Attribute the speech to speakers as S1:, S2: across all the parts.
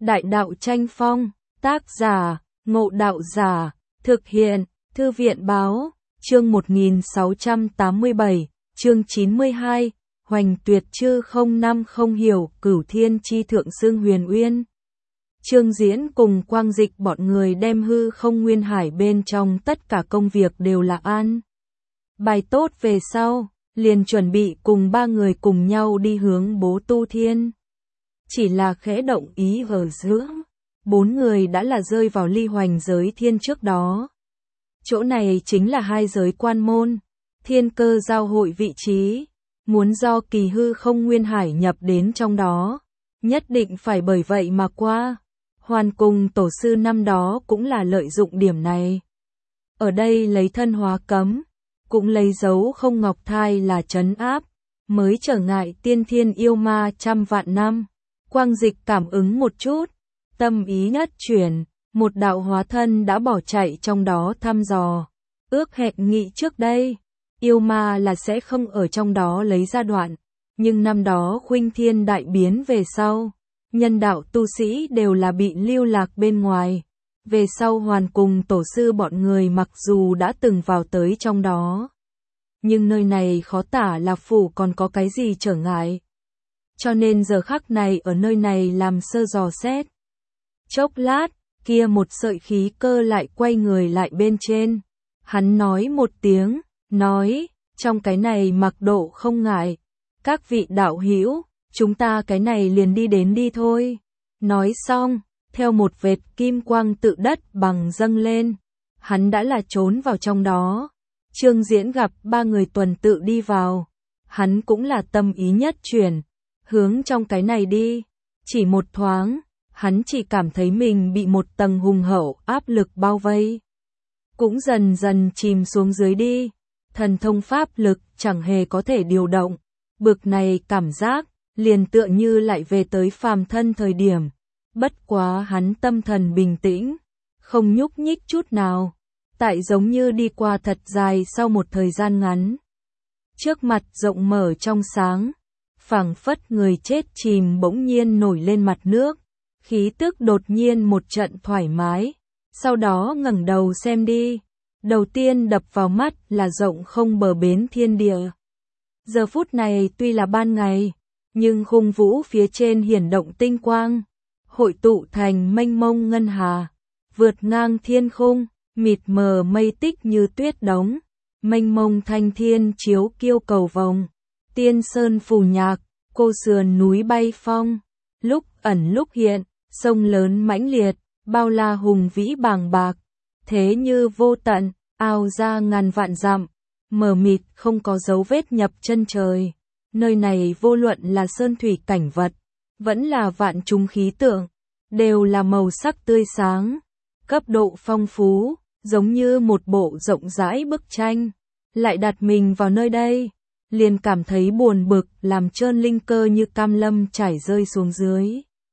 S1: Đại đạo tranh phong, tác giả, Ngộ Đạo Giả, thực hiện, Thư viện báo, chương 1687, chương 92, Hoành Tuyệt Chư không năm không hiểu Cửu Thiên Chi Thượng Xương Huyền Uyên. Trương Diễn cùng Quang Dịch bọn người đem hư không nguyên hải bên trong tất cả công việc đều là an bài tốt về sau, liền chuẩn bị cùng ba người cùng nhau đi hướng Bố Tu Thiên. Chỉ là khẽ động ý ở giữa, bốn người đã là rơi vào ly hoành giới thiên trước đó. Chỗ này chính là hai giới quan môn, thiên cơ giao hội vị trí, muốn do kỳ hư không nguyên hải nhập đến trong đó, nhất định phải bởi vậy mà qua. Hoàn cùng tổ sư năm đó cũng là lợi dụng điểm này. Ở đây lấy thân hóa cấm, cũng lấy dấu không ngọc thai là trấn áp, mới trở ngại tiên thiên yêu ma trăm vạn năm. Quang Dịch cảm ứng một chút, tâm ý nhất chuyển, một đạo hóa thân đã bỏ chạy trong đó thăm dò. Ước hẹn nghị trước đây, yêu ma là sẽ không ở trong đó lấy ra đoạn, nhưng năm đó khuynh thiên đại biến về sau, nhân đạo tu sĩ đều là bị lưu lạc bên ngoài. Về sau Hoàn cùng tổ sư bọn người mặc dù đã từng vào tới trong đó, nhưng nơi này khó tả là phủ còn có cái gì trở ngại. Cho nên giờ khắc này ở nơi này làm sơ dò xét. Chốc lát, kia một sợi khí cơ lại quay người lại bên trên. Hắn nói một tiếng, nói, trong cái này mặc độ không ngại. Các vị đạo hữu, chúng ta cái này liền đi đến đi thôi. Nói xong, theo một vệt kim quang tự đất bằng dâng lên, hắn đã là trốn vào trong đó. Trương Diễn gặp ba người tuần tự đi vào, hắn cũng là tâm ý nhất chuyển, hướng trong cái này đi. Chỉ một thoáng, hắn chỉ cảm thấy mình bị một tầng hùng hậu áp lực bao vây, cũng dần dần chìm xuống dưới đi. Thần thông pháp lực chẳng hề có thể điều động, bực này cảm giác liền tựa như lại về tới phàm thân thời điểm. Bất quá hắn tâm thần bình tĩnh, không nhúc nhích chút nào, tại giống như đi qua thật dài sau một thời gian ngắn. Trước mặt rộng mở trong sáng, phảng phất người chết chìm bỗng nhiên nổi lên mặt nước, khí tức đột nhiên một trận thoải mái, sau đó ngẩng đầu xem đi. Đầu tiên đập vào mắt là rộng không bờ bến thiên địa. Giờ phút này tuy là ban ngày, nhưng khung vũ phía trên hiển động tinh quang, hội tụ thành mênh mông ngân hà, vượt ngang thiên khung, mịt mờ mây tích như tuyết đống, mênh mông thanh thiên chiếu kiêu cầu vồng, tiên sơn phù nhạc, cô sườn núi bay phong, lúc ẩn lúc hiện, sông lớn mãnh liệt, bao la hùng vĩ bàng bạc, thế như vô tận, ao ra ngàn vạn dặm, mờ mịt không có dấu vết nhập chân trời. Nơi này vô luận là sơn thủy cảnh vật, vẫn là vạn chúng khí tượng, đều là màu sắc tươi sáng, cấp độ phong phú, giống như một bộ rộng rãi bức tranh. Lại đặt mình vào nơi đây, liền cảm thấy buồn bực, làm trơn linh cơ như cam lâm chảy rơi xuống dưới.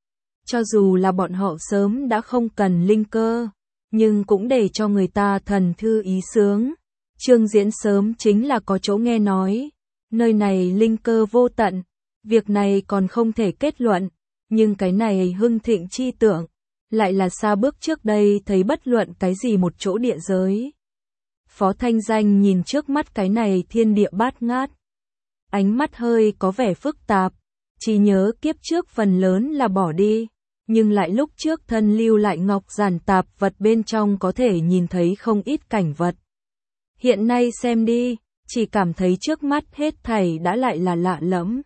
S1: Cho dù là bọn họ sớm đã không cần linh cơ, nhưng cũng để cho người ta thần thư ý sướng. Trương Diễn sớm chính là có chỗ nghe nói, nơi này linh cơ vô tận, việc này còn không thể kết luận, nhưng cái này hưng thịnh chi tượng, lại là xa bước trước đây thấy bất luận cái gì một chỗ địa giới. Phó Thanh Danh nhìn trước mắt cái này thiên địa bát ngát, ánh mắt hơi có vẻ phức tạp, chỉ nhớ kiếp trước phần lớn là bỏ đi, nhưng lại lúc trước thân lưu lại ngọc giản tạp vật bên trong có thể nhìn thấy không ít cảnh vật. Hiện nay xem đi, chỉ cảm thấy trước mắt hết thảy đã lại là lạ lẫm.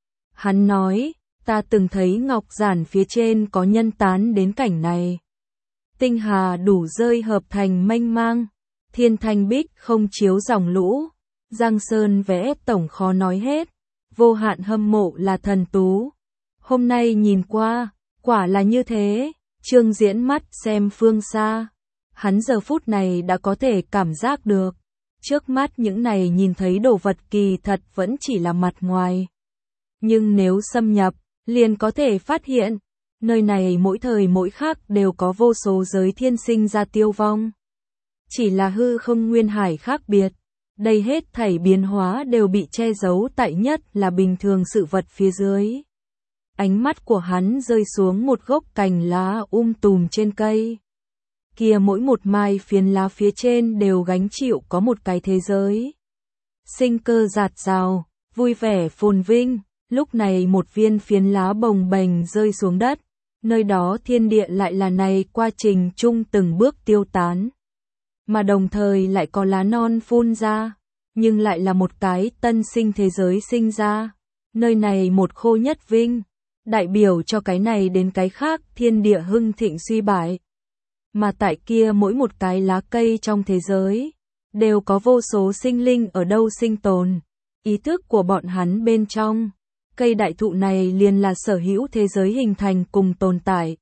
S1: Hắn nói, ta từng thấy ngọc giản phía trên có nhân tán đến cảnh này. Tinh hà đủ rơi hợp thành mênh mang, thiên thanh bích không chiếu dòng lũ, giang sơn vẽ tổng khó nói hết, vô hạn hâm mộ là thần tú. Hôm nay nhìn qua, quả là như thế. Trương Diễn mắt xem phương xa, hắn giờ phút này đã có thể cảm giác được, trước mắt những này nhìn thấy đồ vật kỳ thật vẫn chỉ là mặt ngoài. Nhưng nếu xâm nhập, liền có thể phát hiện, nơi này mỗi thời mỗi khắc đều có vô số giới thiên sinh ra tiêu vong. Chỉ là hư không nguyên hải khác biệt, đây hết thảy biến hóa đều bị che giấu tại nhất là bình thường sự vật phía dưới. Ánh mắt của hắn rơi xuống một gốc cành lá tùm trên cây. Kia mỗi một mai phiến lá phía trên đều gánh chịu có một cái thế giới. Sinh cơ dạt dào, vui vẻ phồn vinh, lúc này một viên phiến lá bồng bềnh rơi xuống đất, nơi đó thiên địa lại là này quá trình chung từng bước tiêu tán. Mà đồng thời lại có lá non phun ra, nhưng lại là một cái tân sinh thế giới sinh ra, nơi này một khô nhất vinh, đại biểu cho cái này đến cái khác thiên địa hưng thịnh suy bại. Mà tại kia mỗi một cái lá cây trong thế giới, đều có vô số sinh linh ở đâu sinh tồn, ý thức của bọn hắn bên trong. Cây đại thụ này liền là sở hữu thế giới hình thành cùng tồn tại.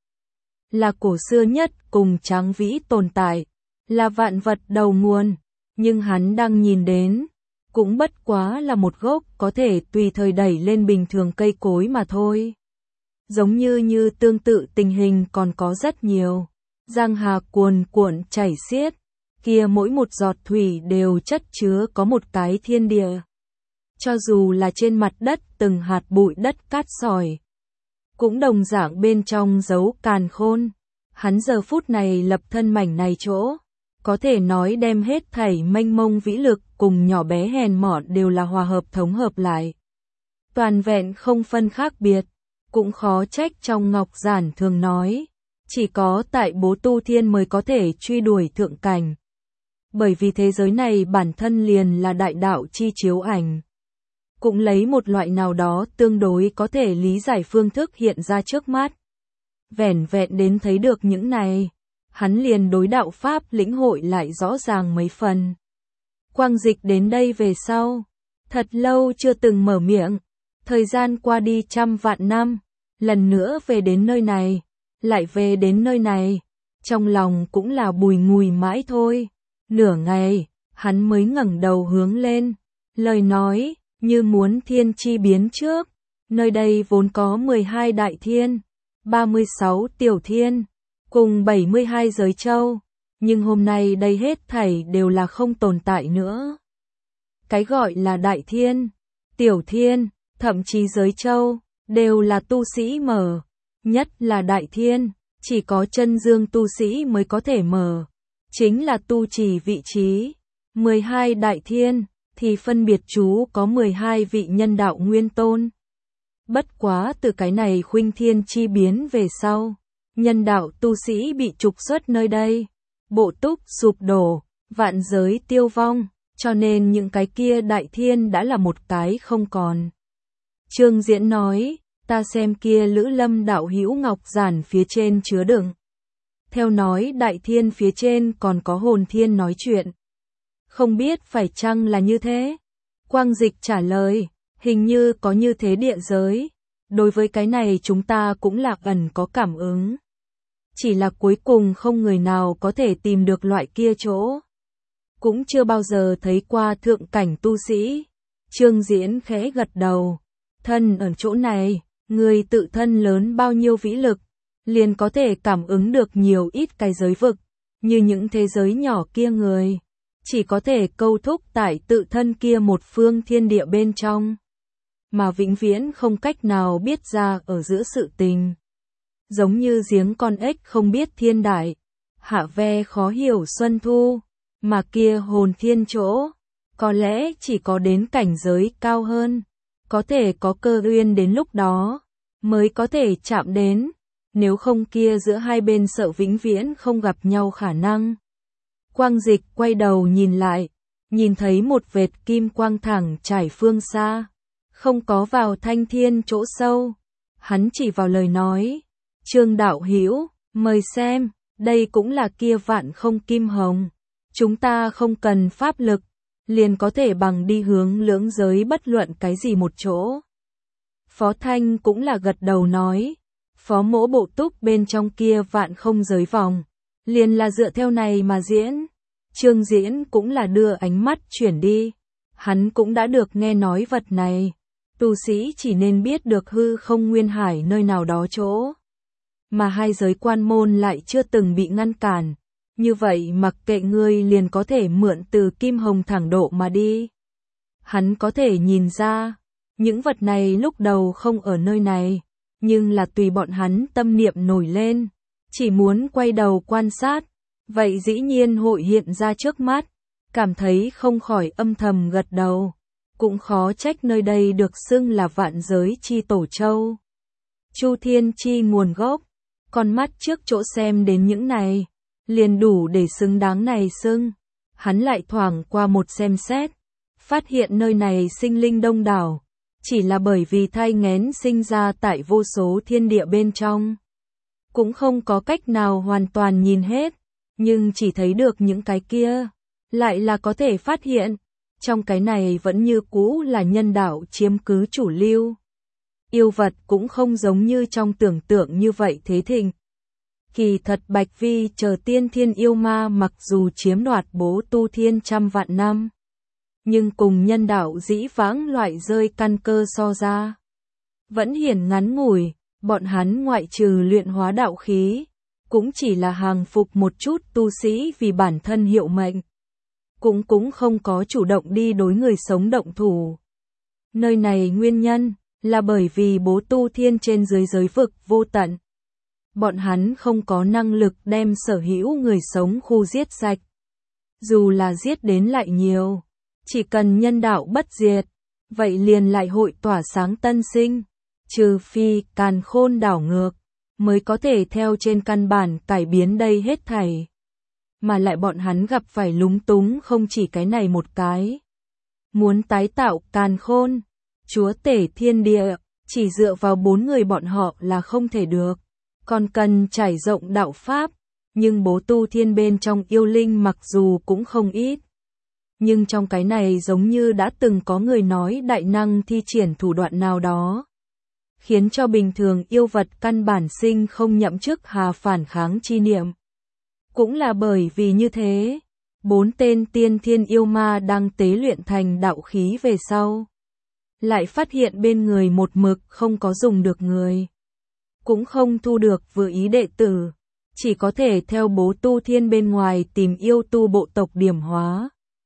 S1: Là cổ xưa nhất cùng tráng vĩ tồn tại, là vạn vật đầu nguồn, nhưng hắn đang nhìn đến, cũng bất quá là một gốc có thể tùy thời đẩy lên bình thường cây cối mà thôi. Giống như tương tự tình hình còn có rất nhiều. Giang hà cuồn cuộn chảy xiết, kia mỗi một giọt thủy đều chất chứa có một cái thiên địa. Cho dù là trên mặt đất từng hạt bụi đất cát sỏi, cũng đồng dạng bên trong giấu càn khôn. Hắn giờ phút này lập thân mảnh này chỗ, có thể nói đem hết thảy mênh mông vĩ lực cùng nhỏ bé hèn mọn đều là hòa hợp thống hợp lại. Toàn vẹn không phân khác biệt, cũng khó trách trong Ngọc Giản thường nói. Chỉ có tại Bố Tu Thiên mới có thể truy đuổi thượng cảnh. Bởi vì thế giới này bản thân liền là đại đạo chi chiếu ảnh. Cũng lấy một loại nào đó tương đối có thể lý giải phương thức hiện ra trước mắt. Vẻn vẹn đến thấy được những này, hắn liền đối đạo Pháp lĩnh hội lại rõ ràng mấy phần. Quang Dịch đến đây về sau, thật lâu chưa từng mở miệng, thời gian qua đi trăm vạn năm, lần nữa về đến nơi này. Lại về đến nơi này, trong lòng cũng là bùi ngùi mãi thôi. Nửa ngày, hắn mới ngẩng đầu hướng lên, lời nói như muốn thiên chi biến trước. Nơi đây vốn có 12 đại thiên, 36 tiểu thiên, cùng 72 giới châu, nhưng hôm nay đây hết thảy đều là không tồn tại nữa. Cái gọi là đại thiên, tiểu thiên, thậm chí giới châu, đều là tu sĩ mở. Nhất là đại thiên, chỉ có chân dương tu sĩ mới có thể mở, chính là tu trì vị trí. 12 đại thiên, thì phân biệt chú có 12 vị nhân đạo nguyên tôn. Bất quá từ cái này khuynh thiên chi biến về sau, nhân đạo tu sĩ bị trục xuất nơi đây, bộ túc sụp đổ, vạn giới tiêu vong, cho nên những cái kia đại thiên đã là một cái không còn. Trương Diễn nói, ta xem kia Lữ Lâm đạo hữu Ngọc Giản phía trên chứa đựng. Theo nói đại thiên phía trên còn có hồn thiên nói chuyện. Không biết phải chăng là như thế? Quang Dịch trả lời, hình như có như thế địa giới. Đối với cái này chúng ta cũng là ẩn có cảm ứng. Chỉ là cuối cùng không người nào có thể tìm được loại kia chỗ. Cũng chưa bao giờ thấy qua thượng cảnh tu sĩ. Trương Diễn khẽ gật đầu. Thân ở chỗ này, người tự thân lớn bao nhiêu vĩ lực, liền có thể cảm ứng được nhiều ít cái giới vực, như những thế giới nhỏ kia người, chỉ có thể câu thúc tại tự thân kia một phương thiên địa bên trong, mà vĩnh viễn không cách nào biết ra ở giữa sự tình. Giống như giếng con ếch không biết thiên đại, hạ ve khó hiểu xuân thu, mà kia hồn thiên chỗ, có lẽ chỉ có đến cảnh giới cao hơn, có thể có cơ duyên đến lúc đó, mới có thể chạm đến, nếu không kia giữa hai bên sợ vĩnh viễn không gặp nhau khả năng. Quang Dịch quay đầu nhìn lại, nhìn thấy một vệt kim quang thẳng trải phương xa, không có vào thanh thiên chỗ sâu. Hắn chỉ vào lời nói, Trương đạo hữu, mời xem, đây cũng là kia vạn không kim hồng. Chúng ta không cần pháp lực, liền có thể bằng đi hướng lưỡng giới bất luận cái gì một chỗ. Phó Thanh cũng là gật đầu nói, Phó Mỗ bộ túc bên trong kia vạn không giới vòng, liền là dựa theo này mà diễn. Trương Diễn cũng là đưa ánh mắt chuyển đi, hắn cũng đã được nghe nói vật này, tu sĩ chỉ nên biết được hư không nguyên hải nơi nào đó chỗ, mà hai giới quan môn lại chưa từng bị ngăn cản, như vậy mặc kệ ngươi liền có thể mượn từ kim hồng thẳng độ mà đi. Hắn có thể nhìn ra, những vật này lúc đầu không ở nơi này, nhưng là tùy bọn hắn tâm niệm nổi lên, chỉ muốn quay đầu quan sát, vậy dĩ nhiên hội hiện ra trước mắt, cảm thấy không khỏi âm thầm gật đầu, cũng khó trách nơi đây được xưng là vạn giới chi tổ châu. Chu thiên chi nguồn gốc, con mắt trước chỗ xem đến những này, liền đủ để xứng đáng này xưng. Hắn lại thoảng qua một xem xét, phát hiện nơi này sinh linh đông đảo, chỉ là bởi vì thai nghén sinh ra tại vô số thiên địa bên trong. Cũng không có cách nào hoàn toàn nhìn hết, nhưng chỉ thấy được những cái kia, lại là có thể phát hiện, trong cái này vẫn như cũ là nhân đạo chiếm cứ chủ lưu. Yêu vật cũng không giống như trong tưởng tượng như vậy thế thịnh. Kỳ thật Bạch Vi chờ tiên thiên yêu ma mặc dù chiếm đoạt bố tu thiên trăm vạn năm, nhưng cùng nhân đạo dĩ vãng loại rơi căn cơ so ra, vẫn hiển ngắn ngủi, bọn hắn ngoại trừ luyện hóa đạo khí, cũng chỉ là hàng phục một chút tu sĩ vì bản thân hiệu mệnh, cũng không có chủ động đi đối người sống động thủ. Nơi này nguyên nhân là bởi vì bố tu thiên trên dưới giới vực vô tận. Bọn hắn không có năng lực đem sở hữu người sống khu giết sạch. Dù là giết đến lại nhiều, chỉ cần nhân đạo bất diệt, vậy liền lại hội tỏa sáng tân sinh. Trừ phi càn khôn đảo ngược, mới có thể theo trên căn bản cải biến đây hết thảy. Mà lại bọn hắn gặp phải lúng túng không chỉ cái này một cái. Muốn tái tạo càn khôn, chúa tể thiên địa, chỉ dựa vào 4 người bọn họ là không thể được. Còn cần trải rộng đạo pháp, nhưng bố tu thiên bên trong yêu linh mặc dù cũng không ít. Nhưng trong cái này giống như đã từng có người nói đại năng thi triển thủ đoạn nào đó, khiến cho bình thường yêu vật căn bản sinh không nhậm chức hà phản kháng chi niệm. Cũng là bởi vì như thế, 4 tên tiên thiên yêu ma đang tế luyện thành đạo khí về sau, lại phát hiện bên người một mực không có dùng được người. Cũng không thu được vừa ý đệ tử, chỉ có thể theo bố tu thiên bên ngoài tìm yêu tu bộ tộc điểm hóa.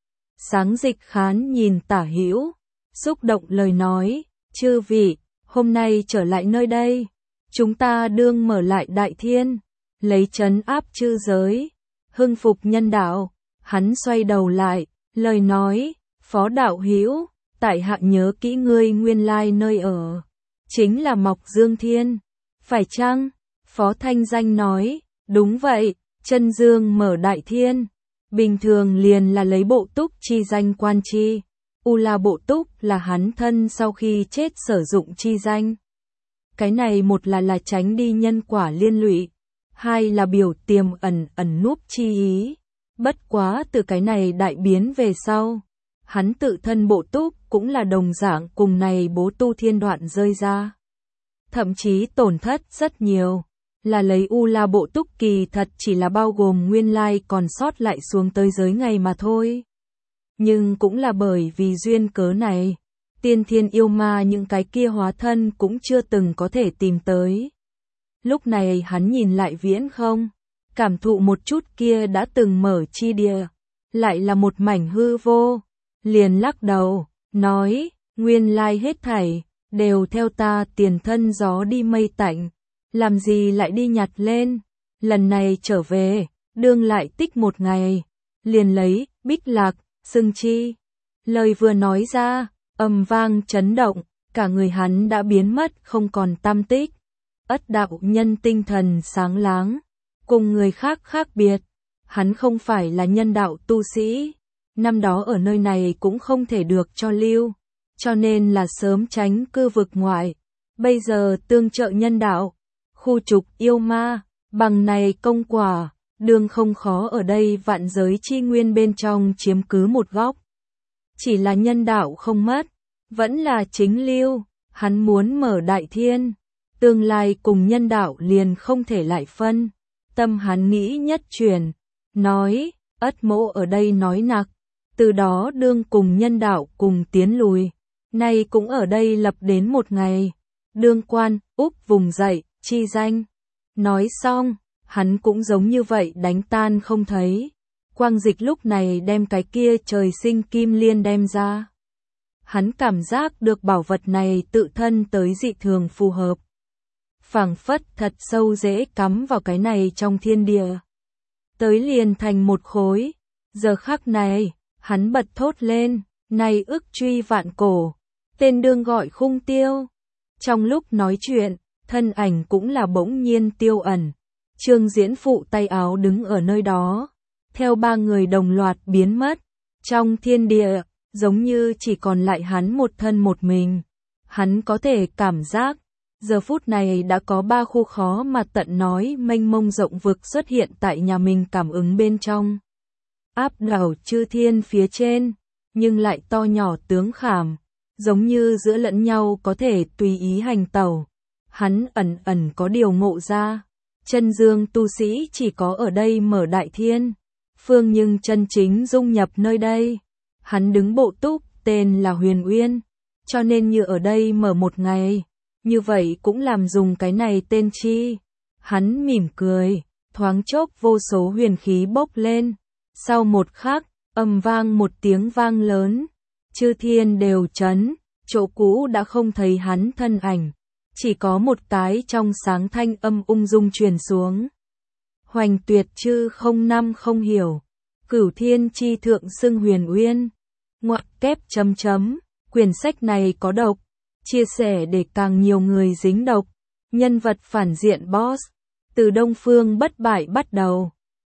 S1: Sáng Dịch Khán nhìn Tả Hữu, xúc động lời nói, chư vị, hôm nay trở lại nơi đây, chúng ta đương mở lại đại thiên, lấy trấn áp chư giới, hưng phục nhân đạo. Hắn xoay đầu lại, lời nói, Phó đạo hữu, tại hạ nhớ kỹ ngươi nguyên lai nơi ở, chính là Mọc Dương Thiên. Phải chăng? Phó Thanh Danh nói, đúng vậy, chân dương mở đại thiên, bình thường liền là lấy bộ túc chi danh quan chi, U La bộ túc là hắn thân sau khi chết sử dụng chi danh. Cái này một là tránh đi nhân quả liên lụy, hai là biểu tiềm ẩn núp chi ý. Bất quá từ cái này đại biến về sau, hắn tự thân bộ túc cũng là đồng dạng cùng này bố tu thiên đoạn rơi ra. Thậm chí tổn thất rất nhiều, là lấy U La bộ túc kỳ thật chỉ là bao gồm nguyên lai còn sót lại xuống tới giới ngày mà thôi. Nhưng cũng là bởi vì duyên cớ này, tiên thiên yêu ma những cái kia hóa thân cũng chưa từng có thể tìm tới. Lúc này hắn nhìn lại viễn không, cảm thụ một chút kia đã từng mở chi địa, lại là một mảnh hư vô, liền lắc đầu, nói, nguyên lai hết thảy đều theo ta tiền thân gió đi mây tạnh, làm gì lại đi nhặt lên, lần này trở về, đương lại tích một ngày, liền lấy, bích lạc, xưng chi. Lời vừa nói ra, ầm vang chấn động, cả người hắn đã biến mất không còn tăm tích. Ất đạo nhân tinh thần sáng láng, cùng người khác khác biệt, hắn không phải là nhân đạo tu sĩ, năm đó ở nơi này cũng không thể được cho lưu, cho nên là sớm tránh cư vực ngoại, bây giờ tương trợ nhân đạo, khu trục yêu ma, bằng này công quả, đương không khó ở đây vạn giới chi nguyên bên trong chiếm cứ một góc. Chỉ là nhân đạo không mất, vẫn là chính lưu, hắn muốn mở đại thiên, tương lai cùng nhân đạo liền không thể lại phân. Tâm hắn nghĩ nhất chuyển, nói, Ất mỗ ở đây nói nặc, từ đó đương cùng nhân đạo cùng tiến lùi, nay cũng ở đây lập đến một ngày, đương quan, úp vùng dậy, chi danh. Nói xong, hắn cũng giống như vậy đánh tan không thấy. Quang Dịch lúc này đem cái kia trời sinh kim liên đem ra. Hắn cảm giác được bảo vật này tự thân tới dị thường phù hợp. phảng phất thật sâu dễ cắm vào cái này trong thiên địa. Tới liền thành một khối. Giờ khắc này, hắn bật thốt lên, này ức truy vạn cổ, tên đương gọi Khung Tiêu. Trong lúc nói chuyện, thân ảnh cũng là bỗng nhiên tiêu ẩn. Trương Diễn phụ tay áo đứng ở nơi đó, theo ba người đồng loạt biến mất. Trong thiên địa, giống như chỉ còn lại hắn một thân một mình. Hắn có thể cảm giác, giờ phút này đã có ba khu khó mà tận nói mênh mông rộng vực xuất hiện tại nhà mình cảm ứng bên trong. Áp đảo chư thiên phía trên, nhưng lại to nhỏ tướng khảm, giống như giữa lẫn nhau có thể tùy ý hành tẩu. Hắn ẩn ẩn có điều ngộ ra, chân dương tu sĩ chỉ có ở đây mở đại thiên, phương nhưng chân chính dung nhập nơi đây. Hắn đứng bộ túc, tên là Huyền Uyên, cho nên như ở đây mở một ngày, như vậy cũng làm dùng cái này tên chi. Hắn mỉm cười, thoáng chốc vô số huyền khí bốc lên, sau một khắc, ầm vang một tiếng vang lớn, chư thiên đều chấn, chỗ cũ đã không thấy hắn thân ảnh, chỉ có một cái trong sáng thanh âm ung dung truyền xuống. Hoành tuyệt chư không năm không hiểu, cửu thiên chi thượng xưng Huyền Uyên. Ngoặc kép chấm chấm, quyển sách này có độc, chia sẻ để càng nhiều người dính độc. Nhân vật phản diện boss, từ Đông Phương bất bại bắt đầu.